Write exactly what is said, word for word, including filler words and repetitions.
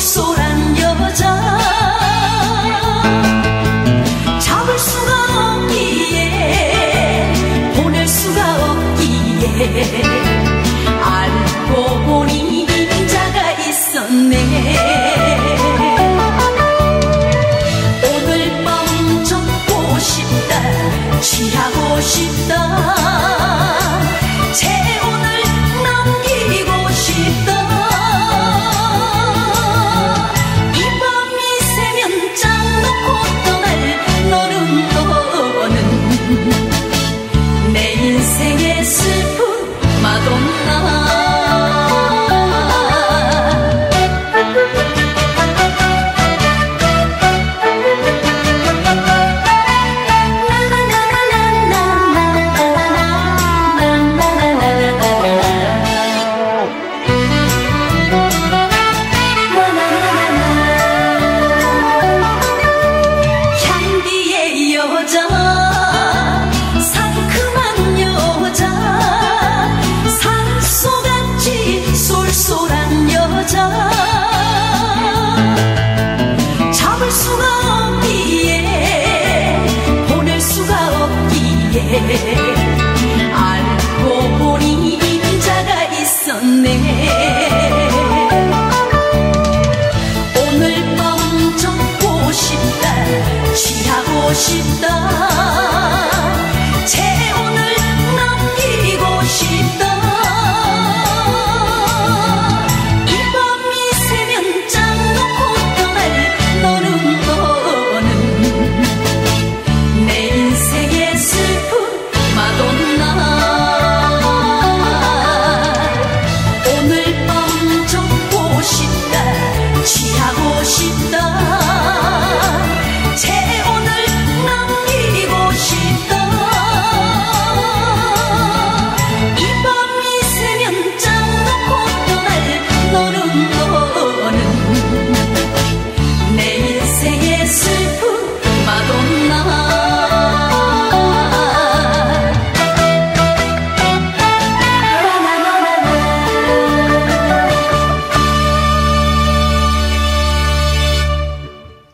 쏠쏠한 여자 잡을 수가 없기에 보낼 수가 없기에 알고 보니 임자가 있었네. 오늘 밤 접고 싶다 취하고 싶다 재혼을 남기고 싶다. 이 밤이 새면 짝 놓고 떠날 너는 너는 내 인생의 슬픈 마돈나. 상큼한 여자 산소같이 쏠쏠한 여자 잡을 수가 없기에 보낼 수가 없기에 알고 보니 임자가 있었네.